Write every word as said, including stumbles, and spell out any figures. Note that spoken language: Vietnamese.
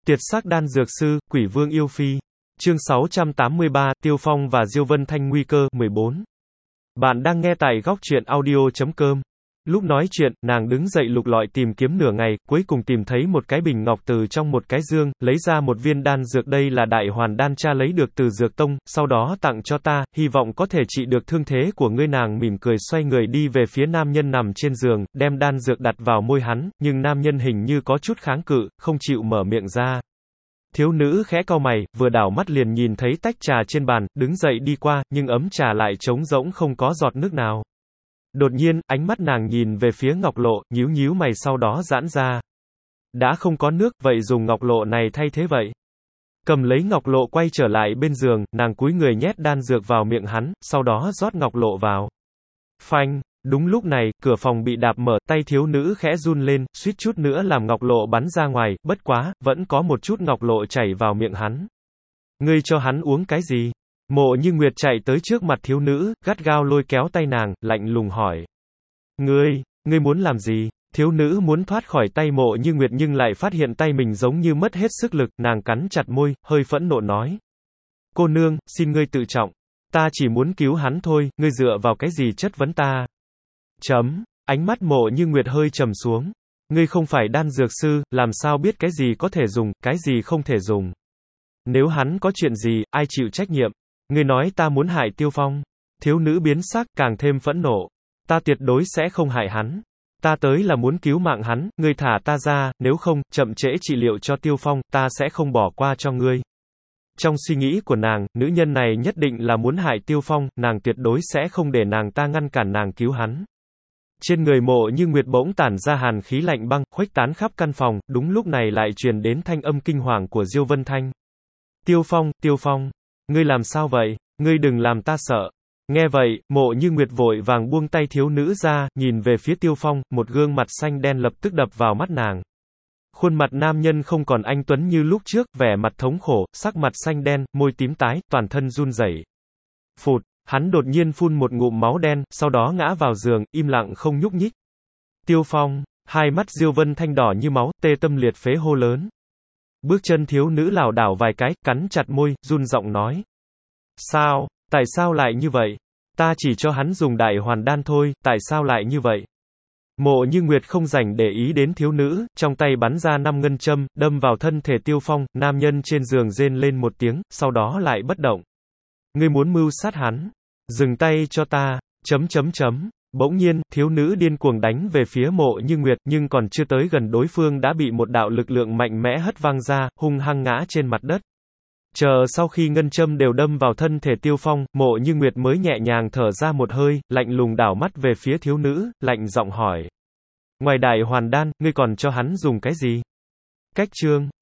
Tiệt sắc đan dược sư, Quỷ Vương yêu phi. Chương sáu trăm tám mươi ba, Tiêu Phong và Diêu Vân Thanh nguy cơ, mười bốn. Bạn đang nghe tại góc truyện audio chấm com. Lúc nói chuyện, nàng đứng dậy lục lọi tìm kiếm nửa ngày, cuối cùng tìm thấy một cái bình ngọc từ trong một cái dương, lấy ra một viên đan dược, đây là đại hoàn đan cha lấy được từ dược tông, sau đó tặng cho ta, hy vọng có thể trị được thương thế của ngươi. Nàng mỉm cười xoay người đi về phía nam nhân nằm trên giường, đem đan dược đặt vào môi hắn, nhưng nam nhân hình như có chút kháng cự, không chịu mở miệng ra. Thiếu nữ khẽ cau mày, vừa đảo mắt liền nhìn thấy tách trà trên bàn, đứng dậy đi qua, nhưng ấm trà lại trống rỗng không có giọt nước nào. Đột nhiên, ánh mắt nàng nhìn về phía ngọc lộ, nhíu nhíu mày sau đó giãn ra. Đã không có nước, vậy dùng ngọc lộ này thay thế vậy. Cầm lấy ngọc lộ quay trở lại bên giường, nàng cúi người nhét đan dược vào miệng hắn, sau đó rót ngọc lộ vào. Phanh! Đúng lúc này, cửa phòng bị đạp mở, tay thiếu nữ khẽ run lên, suýt chút nữa làm ngọc lộ bắn ra ngoài, bất quá, vẫn có một chút ngọc lộ chảy vào miệng hắn. Ngươi cho hắn uống cái gì? Mộ Như Nguyệt chạy tới trước mặt thiếu nữ, gắt gao lôi kéo tay nàng, lạnh lùng hỏi. Ngươi, ngươi muốn làm gì? Thiếu nữ muốn thoát khỏi tay Mộ Như Nguyệt nhưng lại phát hiện tay mình giống như mất hết sức lực, nàng cắn chặt môi, hơi phẫn nộ nói. Cô nương, xin ngươi tự trọng. Ta chỉ muốn cứu hắn thôi, ngươi dựa vào cái gì chất vấn ta? Chấm, ánh mắt Mộ Như Nguyệt hơi trầm xuống. Ngươi không phải đan dược sư, làm sao biết cái gì có thể dùng, cái gì không thể dùng? Nếu hắn có chuyện gì, ai chịu trách nhiệm? Ngươi nói ta muốn hại Tiêu Phong. Thiếu nữ biến sắc, càng thêm phẫn nộ. Ta tuyệt đối sẽ không hại hắn. Ta tới là muốn cứu mạng hắn, ngươi thả ta ra, nếu không, chậm trễ trị liệu cho Tiêu Phong, ta sẽ không bỏ qua cho ngươi. Trong suy nghĩ của nàng, nữ nhân này nhất định là muốn hại Tiêu Phong, nàng tuyệt đối sẽ không để nàng ta ngăn cản nàng cứu hắn. Trên người Mộ Như Nguyệt bỗng tản ra hàn khí lạnh băng, khuếch tán khắp căn phòng, đúng lúc này lại truyền đến thanh âm kinh hoàng của Diêu Vân Thanh. Tiêu Phong, Tiêu Phong, ngươi làm sao vậy? Ngươi đừng làm ta sợ. Nghe vậy, Mộ Như Nguyệt vội vàng buông tay thiếu nữ ra, nhìn về phía Tiêu Phong, một gương mặt xanh đen lập tức đập vào mắt nàng. Khuôn mặt nam nhân không còn anh tuấn như lúc trước, vẻ mặt thống khổ, sắc mặt xanh đen, môi tím tái, toàn thân run rẩy. Phụt, hắn đột nhiên phun một ngụm máu đen, sau đó ngã vào giường, im lặng không nhúc nhích. Tiêu Phong, hai mắt Diêu Vân Thanh đỏ như máu, tê tâm liệt phế hô lớn. Bước chân thiếu nữ lảo đảo vài cái, cắn chặt môi, run giọng nói. Sao, tại sao lại như vậy? Ta chỉ cho hắn dùng đại hoàn đan thôi, tại sao lại như vậy? Mộ Như Nguyệt không rảnh để ý đến thiếu nữ, trong tay bắn ra năm ngân châm, đâm vào thân thể Tiêu Phong, nam nhân trên giường rên lên một tiếng, sau đó lại bất động. Ngươi muốn mưu sát hắn? Dừng tay cho ta, chấm chấm chấm. Bỗng nhiên, thiếu nữ điên cuồng đánh về phía Mộ Như Nguyệt, nhưng còn chưa tới gần đối phương đã bị một đạo lực lượng mạnh mẽ hất văng ra, hung hăng ngã trên mặt đất. Chờ sau khi ngân châm đều đâm vào thân thể Tiêu Phong, Mộ Như Nguyệt mới nhẹ nhàng thở ra một hơi, lạnh lùng đảo mắt về phía thiếu nữ, lạnh giọng hỏi. Ngoài đại hoàn đan, ngươi còn cho hắn dùng cái gì? Cách chương.